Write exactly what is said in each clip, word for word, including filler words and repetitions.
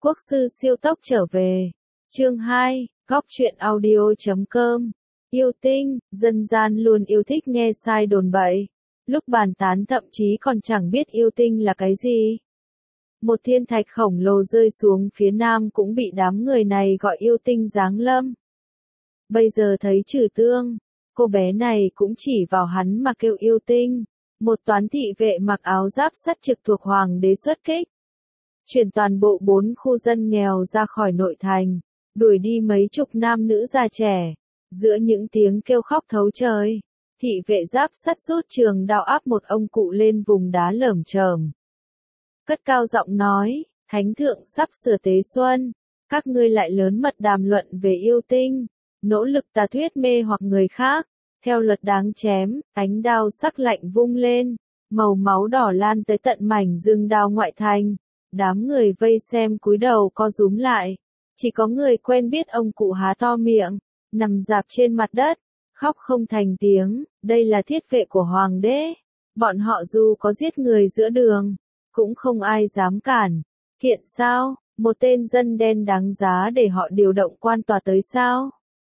Quốc sư siêu tốc trở về. Chương hai, góc truyện audio chấm com. Yêu tinh, dân gian luôn yêu thích nghe sai đồn bậy. Lúc bàn tán thậm chí còn chẳng biết yêu tinh là cái gì. Một thiên thạch khổng lồ rơi xuống phía nam cũng bị đám người này gọi yêu tinh giáng lâm. Bây giờ thấy Trừ Tương, cô bé này cũng chỉ vào hắn mà kêu yêu tinh. Một toán thị vệ mặc áo giáp sắt trực thuộc hoàng đế xuất kích. Chuyển toàn bộ bốn khu dân nghèo ra khỏi nội thành, đuổi đi mấy chục nam nữ già trẻ. Giữa những tiếng kêu khóc thấu trời, thị vệ giáp sắt rút trường đao áp một ông cụ lên vùng đá lởm chởm. Cất cao giọng nói, Thánh thượng sắp sửa tế xuân, các ngươi lại lớn mật đàm luận về yêu tinh, nỗ lực tà thuyết mê hoặc người khác, theo luật đáng chém. Ánh đao sắc lạnh vung lên, màu máu đỏ lan tới tận mảnh rừng đao ngoại thành. Đám người vây xem cúi đầu co rúm lại, chỉ có người quen biết ông cụ há to miệng, nằm rạp trên mặt đất, khóc không thành tiếng. Đây là thiết vệ của hoàng đế, bọn họ dù có giết người giữa đường, cũng không ai dám cản. Kiện sao, một tên dân đen đáng giá để họ điều động quan tòa tới sao?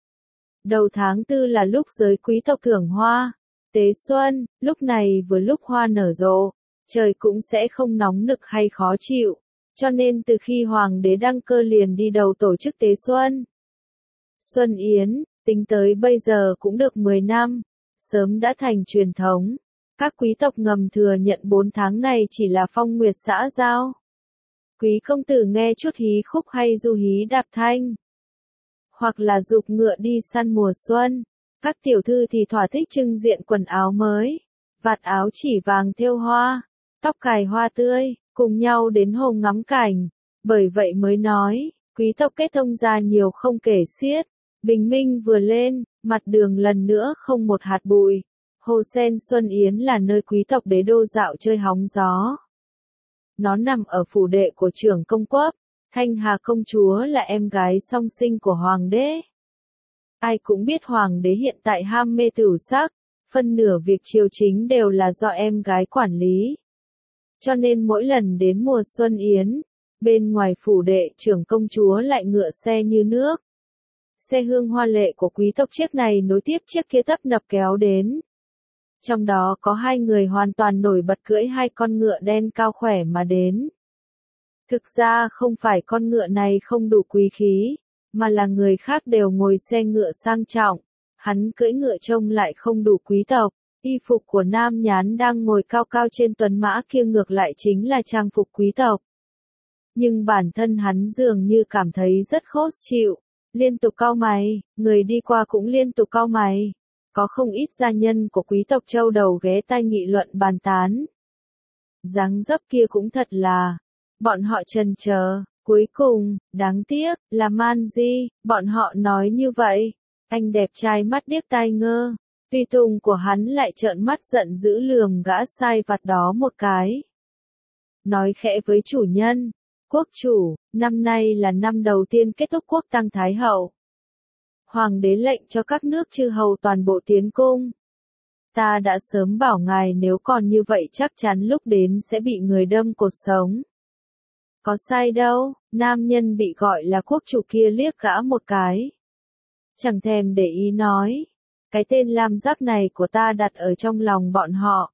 Đầu tháng tư là lúc giới quý tộc thưởng hoa, tế xuân, lúc này vừa lúc hoa nở rộ, trời cũng sẽ không nóng nực hay khó chịu, cho nên từ khi hoàng đế đăng cơ liền đi đầu tổ chức tế xuân. Xuân Yến, tính tới bây giờ cũng được mười năm, sớm đã thành truyền thống. Các quý tộc ngầm thừa nhận bốn tháng này chỉ là phong nguyệt xã giao. Quý công tử nghe chút hí khúc hay du hí đạp thanh, hoặc là giục ngựa đi săn mùa xuân. Các tiểu thư thì thỏa thích trưng diện quần áo mới, vạt áo chỉ vàng thêu hoa, tóc cài hoa tươi, cùng nhau đến hồ ngắm cảnh. Bởi vậy mới nói, quý tộc kết thông gia nhiều không kể xiết. Bình minh vừa lên, mặt đường lần nữa không một hạt bụi. Hồ Sen Xuân Yến là nơi quý tộc đế đô dạo chơi hóng gió. Nó nằm ở phủ đệ của trưởng công quốc. Thanh Hà công chúa là em gái song sinh của hoàng đế. Ai cũng biết hoàng đế hiện tại ham mê tửu sắc, phân nửa việc triều chính đều là do em gái quản lý. Cho nên mỗi lần đến mùa Xuân Yến, bên ngoài phủ đệ trưởng công chúa lại ngựa xe như nước. Xe hương hoa lệ của quý tộc chiếc này nối tiếp chiếc kia tấp nập kéo đến. Trong đó có hai người hoàn toàn nổi bật cưỡi hai con ngựa đen cao khỏe mà đến. Thực ra không phải con ngựa này không đủ quý khí, mà là người khác đều ngồi xe ngựa sang trọng. Hắn cưỡi ngựa trông lại không đủ quý tộc. Y phục của nam nhán đang ngồi cao cao trên tuấn mã kia ngược lại chính là trang phục quý tộc. Nhưng bản thân hắn dường như cảm thấy rất khó chịu, liên tục cau mày, người đi qua cũng liên tục cau mày. Có không ít gia nhân của quý tộc châu đầu ghé tai nghị luận bàn tán. Dáng dấp kia cũng thật là, bọn họ chần chờ, cuối cùng, đáng tiếc, là Man Di, bọn họ nói như vậy. Anh đẹp trai mắt điếc tai ngơ, tùy tùng của hắn lại trợn mắt giận dữ lườm gã sai vặt đó một cái. Nói khẽ với chủ nhân, quốc chủ, năm nay là năm đầu tiên kết thúc quốc tang thái hậu. Hoàng đế lệnh cho các nước chư hầu toàn bộ tiến cung. Ta đã sớm bảo ngài nếu còn như vậy chắc chắn lúc đến sẽ bị người đâm cột sống. Có sai đâu, nam nhân bị gọi là quốc chủ kia liếc gã một cái. Chẳng thèm để ý nói, cái tên lam giác này của ta đặt ở trong lòng bọn họ.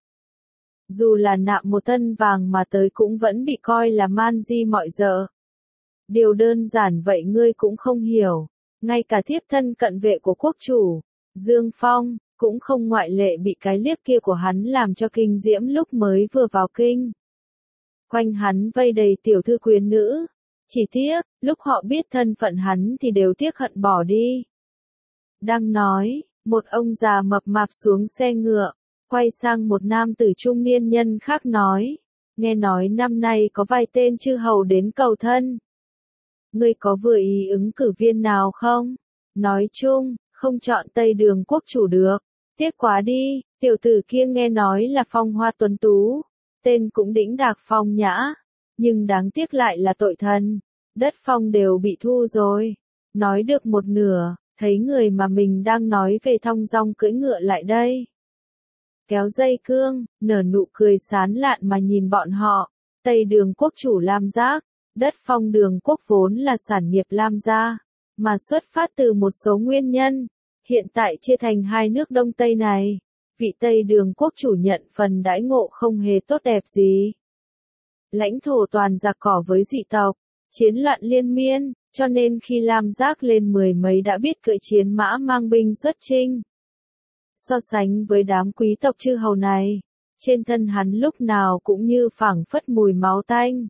Dù là nạm một tân vàng mà tới cũng vẫn bị coi là man di mọi dợ. Điều đơn giản vậy ngươi cũng không hiểu, ngay cả thiếp thân cận vệ của quốc chủ, Dương Phong, cũng không ngoại lệ bị cái liếc kia của hắn làm cho kinh diễm lúc mới vừa vào kinh. Quanh hắn vây đầy tiểu thư quyến nữ, chỉ tiếc, lúc họ biết thân phận hắn thì đều tiếc hận bỏ đi. Đang nói, một ông già mập mạp xuống xe ngựa, quay sang một nam tử trung niên nhân khác nói, nghe nói năm nay có vài tên chư hầu đến cầu thân. Ngươi có vừa ý ứng cử viên nào không? Nói chung, không chọn Tây Đường quốc chủ được. Tiếc quá đi, tiểu tử kia nghe nói là phong hoa tuấn tú, tên cũng đĩnh đạc phong nhã, nhưng đáng tiếc lại là tội thần, đất phong đều bị thu rồi. Nói được một nửa, thấy người mà mình đang nói về thong dong cưỡi ngựa lại đây. Kéo dây cương, nở nụ cười sán lạn mà nhìn bọn họ. Tây Đường quốc chủ Lam Giác, Đất Phong Đường Quốc vốn là sản nghiệp Lam gia, mà xuất phát từ một số nguyên nhân, hiện tại chia thành hai nước Đông Tây này, vị Tây Đường Quốc chủ nhận phần đãi ngộ không hề tốt đẹp gì. Lãnh thổ toàn giặc cỏ với dị tộc, chiến loạn liên miên, cho nên khi Lam Giác lên mười mấy đã biết cưỡi chiến mã mang binh xuất chinh. So sánh với đám quý tộc chư hầu này, trên thân hắn lúc nào cũng như phảng phất mùi máu tanh.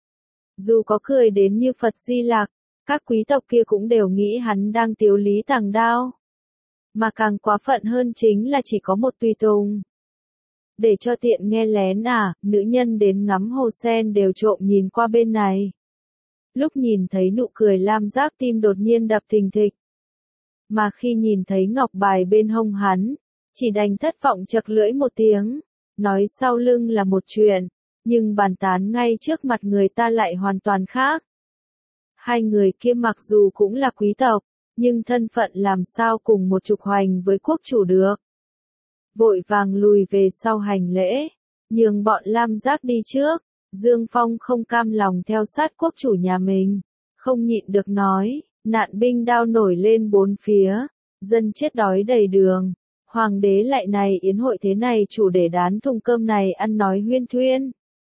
Dù có cười đến như Phật Di Lặc, các quý tộc kia cũng đều nghĩ hắn đang tiếu lý tàng đao. Mà càng quá phận hơn chính là chỉ có một tùy tùng. Để cho tiện nghe lén à, nữ nhân đến ngắm hồ sen đều trộm nhìn qua bên này. Lúc nhìn thấy nụ cười Lam Giác tim đột nhiên đập thình thịch. Mà khi nhìn thấy ngọc bài bên hông hắn, chỉ đành thất vọng chật lưỡi một tiếng, nói sau lưng là một chuyện, nhưng bàn tán ngay trước mặt người ta lại hoàn toàn khác. Hai người kia mặc dù cũng là quý tộc, nhưng thân phận làm sao cùng một trục hoành với quốc chủ được. Vội vàng lùi về sau hành lễ, nhường bọn Lam Giác đi trước. Dương Phong không cam lòng theo sát quốc chủ nhà mình, không nhịn được nói, nạn binh đao nổi lên bốn phía, dân chết đói đầy đường, hoàng đế lại này yến hội thế này chủ để đán thùng cơm này ăn nói huyên thuyên.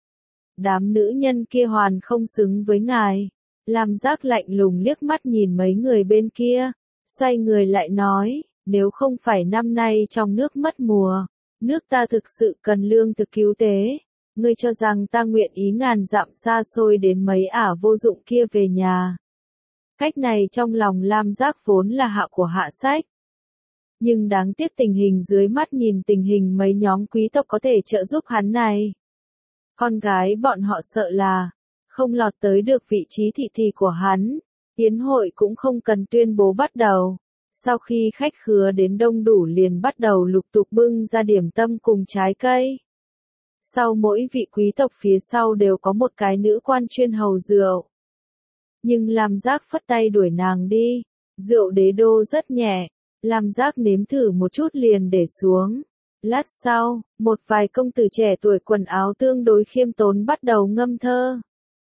Đám nữ nhân kia hoàn không xứng với ngài. Lam Giác lạnh lùng liếc mắt nhìn mấy người bên kia, xoay người lại nói, nếu không phải năm nay trong nước mất mùa, nước ta thực sự cần lương thực cứu tế, ngươi cho rằng ta nguyện ý ngàn dặm xa xôi đến mấy ả vô dụng kia về nhà. Cách này trong lòng Lam Giác vốn là hạ của hạ sách. Nhưng đáng tiếc tình hình dưới mắt nhìn tình hình mấy nhóm quý tộc có thể trợ giúp hắn này. Con gái bọn họ sợ là không lọt tới được vị trí thị thị của hắn, yến hội cũng không cần tuyên bố bắt đầu. Sau khi khách khứa đến đông đủ liền bắt đầu lục tục bưng ra điểm tâm cùng trái cây. Sau mỗi vị quý tộc phía sau đều có một cái nữ quan chuyên hầu rượu. Nhưng Lam Giác phất tay đuổi nàng đi, rượu đế đô rất nhẹ, Lam Giác nếm thử một chút liền để xuống. Lát sau, một vài công tử trẻ tuổi quần áo tương đối khiêm tốn bắt đầu ngâm thơ.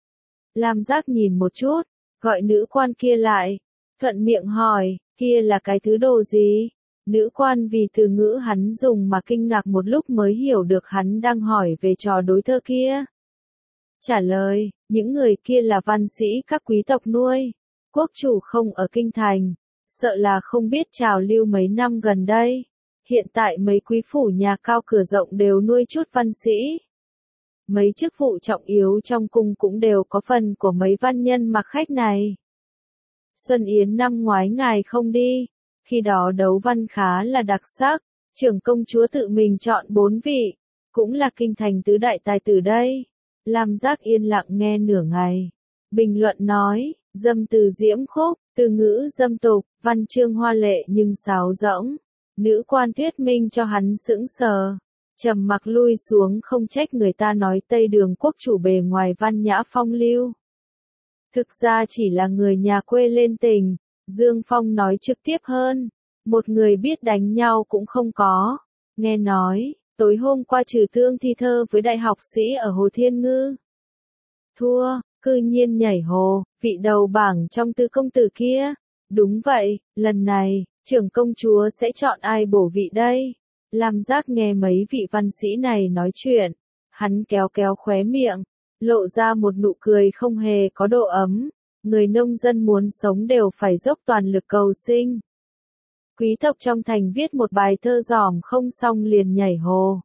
Lam Giác nhìn một chút, gọi nữ quan kia lại, thuận miệng hỏi, kia là cái thứ đồ gì? Nữ quan vì từ ngữ hắn dùng mà kinh ngạc một lúc mới hiểu được hắn đang hỏi về trò đối thơ kia. Trả lời, những người kia là văn sĩ các quý tộc nuôi. Quốc chủ không ở kinh thành, sợ là không biết trào lưu mấy năm gần đây. Hiện tại mấy quý phủ nhà cao cửa rộng đều nuôi chút văn sĩ. Mấy chức vụ trọng yếu trong cung cũng đều có phần của mấy văn nhân mặc khách này. Xuân Yến năm ngoái ngài không đi, khi đó đấu văn khá là đặc sắc, trưởng công chúa tự mình chọn bốn vị, cũng là kinh thành tứ đại tài tử đây. Lam Giác yên lặng nghe nửa ngày, bình luận nói, dâm từ diễm khúc, từ ngữ dâm tục, văn chương hoa lệ nhưng sáo rỗng. Nữ quan thuyết minh cho hắn sững sờ, trầm mặc lui xuống không trách người ta nói Tây Đường Quốc chủ bề ngoài văn nhã phong lưu. Thực ra chỉ là người nhà quê lên tình, Dương Phong nói trực tiếp hơn, một người biết đánh nhau cũng không có. Nghe nói, tối hôm qua Trừ Thương thi thơ với đại học sĩ ở Hồ Thiên Ngư. Thua, cư nhiên nhảy hồ, vị đầu bảng trong tư công tử kia. Đúng vậy, lần này, trưởng công chúa sẽ chọn ai bổ vị đây? Lam Giác nghe mấy vị văn sĩ này nói chuyện, hắn kéo kéo khóe miệng, lộ ra một nụ cười không hề có độ ấm. Người nông dân muốn sống đều phải dốc toàn lực cầu sinh. Quý tộc trong thành viết một bài thơ dỏm không xong liền nhảy hồ.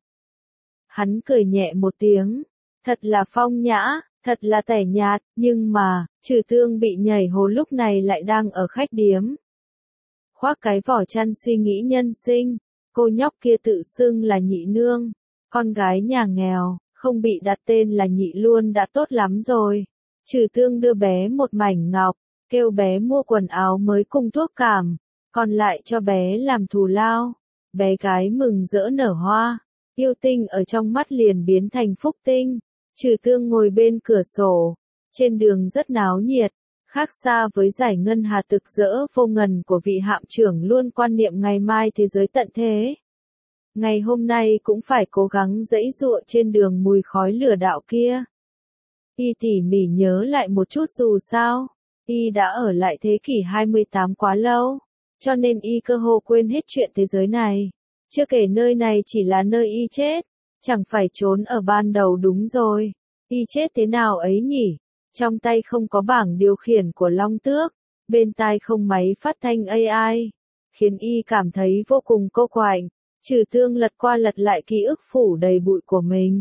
Hắn cười nhẹ một tiếng, thật là phong nhã, thật là tẻ nhạt, nhưng mà, Trừ Thương bị nhảy hồ lúc này lại đang ở khách điếm. Khoác cái vỏ chăn suy nghĩ nhân sinh, cô nhóc kia tự xưng là nhị nương, con gái nhà nghèo, không bị đặt tên là nhị luôn đã tốt lắm rồi. Trừ Thương đưa bé một mảnh ngọc, kêu bé mua quần áo mới cùng thuốc cảm, còn lại cho bé làm thù lao. Bé gái mừng rỡ nở hoa, yêu tinh ở trong mắt liền biến thành phúc tinh. Trừ Thương ngồi bên cửa sổ, trên đường rất náo nhiệt, khác xa với giải ngân hà thực rỡ vô ngần của vị hạm trưởng luôn quan niệm ngày mai thế giới tận thế. Ngày hôm nay cũng phải cố gắng giãy giụa trên đường mùi khói lửa đạo kia. Y tỉ mỉ nhớ lại một chút dù sao, Y đã ở lại thế kỷ hai mươi tám quá lâu, cho nên Y cơ hồ quên hết chuyện thế giới này. Chưa kể nơi này chỉ là nơi Y chết, chẳng phải trốn ở ban đầu đúng rồi. Y chết thế nào ấy nhỉ? Trong tay không có bảng điều khiển của Long Tước, bên tai không máy phát thanh a i, khiến Y cảm thấy vô cùng cô quạnh. Trừ Tương lật qua lật lại ký ức phủ đầy bụi của mình.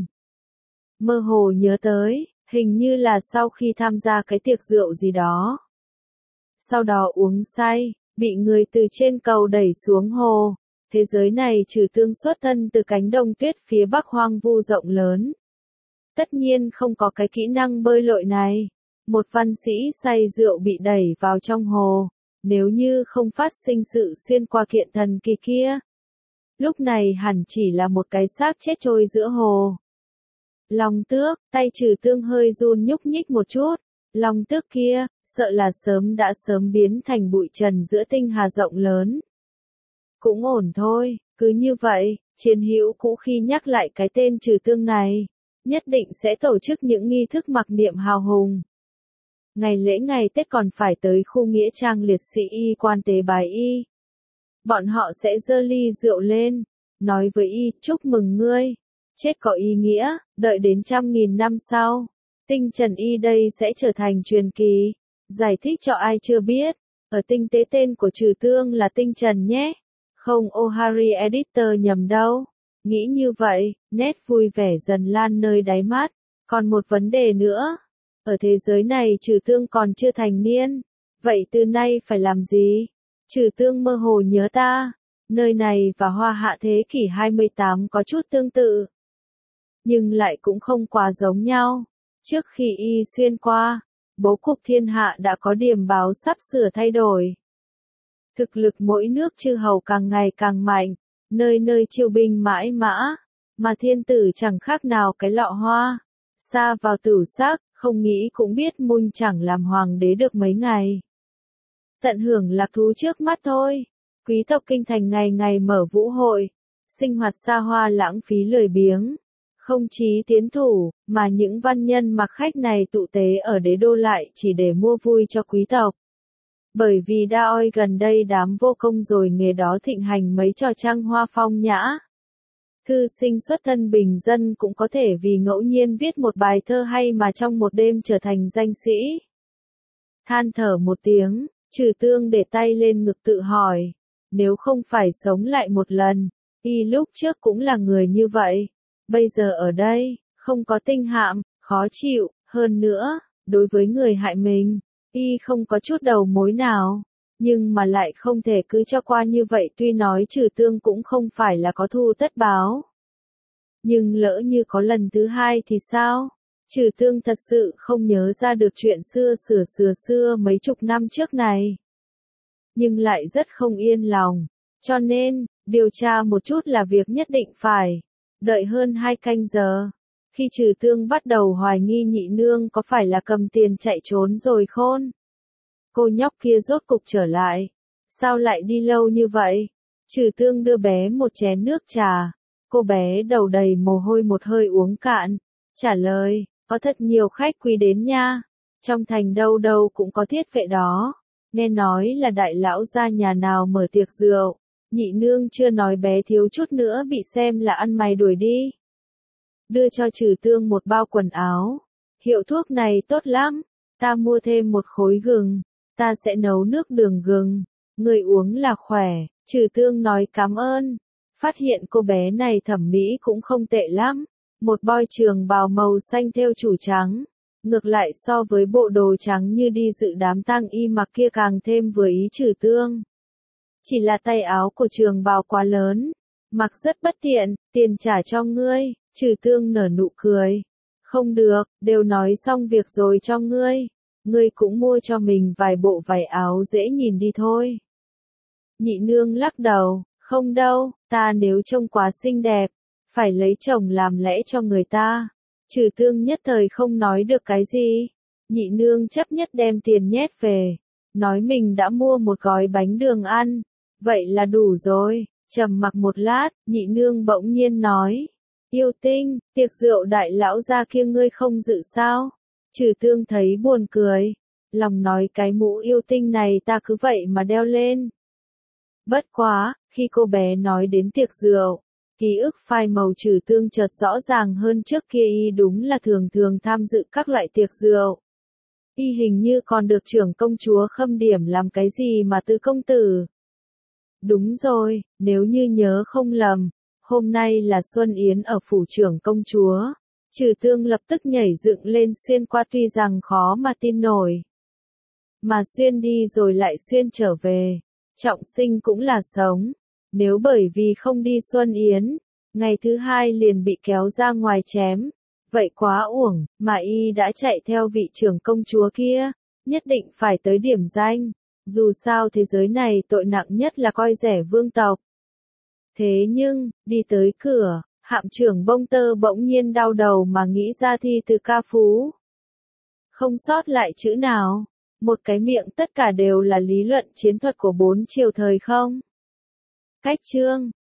Mơ hồ nhớ tới, hình như là sau khi tham gia cái tiệc rượu gì đó. Sau đó uống say, bị người từ trên cầu đẩy xuống hồ. Thế giới này Trừ Tương xuất thân từ cánh đồng tuyết phía bắc hoang vu rộng lớn. Tất nhiên không có cái kỹ năng bơi lội này. Một văn sĩ say rượu bị đẩy vào trong hồ, nếu như không phát sinh sự xuyên qua kiện thần kỳ kia. Lúc này hẳn chỉ là một cái xác chết trôi giữa hồ. Long Tước, tay Trừ Tương hơi run nhúc nhích một chút. Long Tước kia, sợ là sớm đã sớm biến thành bụi trần giữa tinh hà rộng lớn. Cũng ổn thôi, cứ như vậy, chiến hữu cũ khi nhắc lại cái tên Trừ Tương này, nhất định sẽ tổ chức những nghi thức mặc niệm hào hùng. Ngày lễ ngày Tết còn phải tới khu nghĩa trang liệt sĩ Y quan tế bái Y. Bọn họ sẽ giơ ly rượu lên, nói với Y, chúc mừng ngươi. Chết có ý nghĩa, đợi đến trăm nghìn năm sau, tinh trần Y đây sẽ trở thành truyền kỳ. Giải thích cho ai chưa biết, ở tinh tế tên của Trừ Tương là tinh trần nhé. Không O'Harry Editor nhầm đâu. Nghĩ như vậy, nét vui vẻ dần lan nơi đáy mắt. Còn một vấn đề nữa. Ở thế giới này Trừ Tương còn chưa thành niên. Vậy từ nay phải làm gì? Trừ Tương mơ hồ nhớ ta. Nơi này và Hoa Hạ thế kỷ hai mươi tám có chút tương tự. Nhưng lại cũng không quá giống nhau. Trước khi Y xuyên qua, bố cục thiên hạ đã có điểm báo sắp sửa thay đổi. Thực lực mỗi nước chư hầu càng ngày càng mạnh, nơi nơi chiêu binh mãi mã, mà thiên tử chẳng khác nào cái lọ hoa. Xa vào tử sắc, không nghĩ cũng biết Mung chẳng làm hoàng đế được mấy ngày. Tận hưởng lạc thú trước mắt thôi. Quý tộc kinh thành ngày ngày mở vũ hội, sinh hoạt xa hoa lãng phí lười biếng. Không chí tiến thủ, mà những văn nhân mặc khách này tụ tế ở đế đô lại chỉ để mua vui cho quý tộc. Bởi vì đa oi gần đây đám vô công rồi nghề đó thịnh hành mấy trò trăng hoa phong nhã. Thư sinh xuất thân bình dân cũng có thể vì ngẫu nhiên viết một bài thơ hay mà trong một đêm trở thành danh sĩ. Than thở một tiếng, Trừ Tương để tay lên ngực tự hỏi, nếu không phải sống lại một lần, Y lúc trước cũng là người như vậy. Bây giờ ở đây, không có tinh hạm, khó chịu, hơn nữa, đối với người hại mình, Y không có chút đầu mối nào, nhưng mà lại không thể cứ cho qua như vậy tuy nói Trừ Tương cũng không phải là có thù tất báo. Nhưng lỡ như có lần thứ hai thì sao? Trừ Tương thật sự không nhớ ra được chuyện xưa sửa sửa xưa mấy chục năm trước này. Nhưng lại rất không yên lòng, cho nên, điều tra một chút là việc nhất định phải. Đợi hơn hai canh giờ, khi Trừ Tương bắt đầu hoài nghi nhị nương có phải là cầm tiền chạy trốn rồi khôn. Cô nhóc kia rốt cục trở lại. Sao lại đi lâu như vậy? Trừ Tương đưa bé một chén nước trà. Cô bé đầu đầy mồ hôi một hơi uống cạn. Trả lời, có thật nhiều khách quý đến nha. Trong thành đâu đâu cũng có thiết vệ đó. Nghe nói là đại lão gia nhà nào mở tiệc rượu. Nhị nương chưa nói bé thiếu chút nữa bị xem là ăn mày đuổi đi. Đưa cho Trừ Tương một bao quần áo. Hiệu thuốc này tốt lắm. Ta mua thêm một khối gừng. Ta sẽ nấu nước đường gừng. Người uống là khỏe. Trừ Tương nói cảm ơn. Phát hiện cô bé này thẩm mỹ cũng không tệ lắm. Một boy trường bào màu xanh thêu chủ trắng. Ngược lại so với bộ đồ trắng như đi dự đám tang y mặc kia càng thêm vừa ý Trừ Tương. Chỉ là tay áo của trường bào quá lớn. Mặc rất bất tiện, tiền trả cho ngươi. Trừ Tương nở nụ cười. Không được, đều nói xong việc rồi cho ngươi. Ngươi cũng mua cho mình vài bộ vải áo dễ nhìn đi thôi. Nhị nương lắc đầu, không đâu, ta nếu trông quá xinh đẹp, phải lấy chồng làm lẽ cho người ta. Trừ Tương nhất thời không nói được cái gì. Nhị nương chấp nhất đem tiền nhét về. Nói mình đã mua một gói bánh đường ăn. Vậy là đủ rồi. Trầm mặc một lát, nhị nương bỗng nhiên nói. Yêu Tinh, tiệc rượu đại lão gia kia ngươi không dự sao? Trừ Tương thấy buồn cười, lòng nói cái mũ yêu tinh này ta cứ vậy mà đeo lên. Bất quá, khi cô bé nói đến tiệc rượu, ký ức phai màu Trừ Tương chợt rõ ràng hơn trước kia y đúng là thường thường tham dự các loại tiệc rượu. Y hình như còn được trưởng công chúa khâm điểm làm cái gì mà tứ công tử. Đúng rồi, nếu như nhớ không lầm, hôm nay là Xuân Yến ở phủ trưởng công chúa. Trừ Tương lập tức nhảy dựng lên xuyên qua tuy rằng khó mà tin nổi. Mà xuyên đi rồi lại xuyên trở về. Trọng sinh cũng là sống. Nếu bởi vì không đi Xuân Yến, ngày thứ hai liền bị kéo ra ngoài chém. Vậy quá uổng, mà y đã chạy theo vị trưởng công chúa kia, nhất định phải tới điểm danh. Dù sao thế giới này tội nặng nhất là coi rẻ vương tộc. Thế nhưng, đi tới cửa, Hạm trưởng Bông Tơ bỗng nhiên đau đầu mà nghĩ ra thi từ ca phú. Không sót lại chữ nào, một cái miệng tất cả đều là lý luận chiến thuật của bốn triều thời không. Cách chương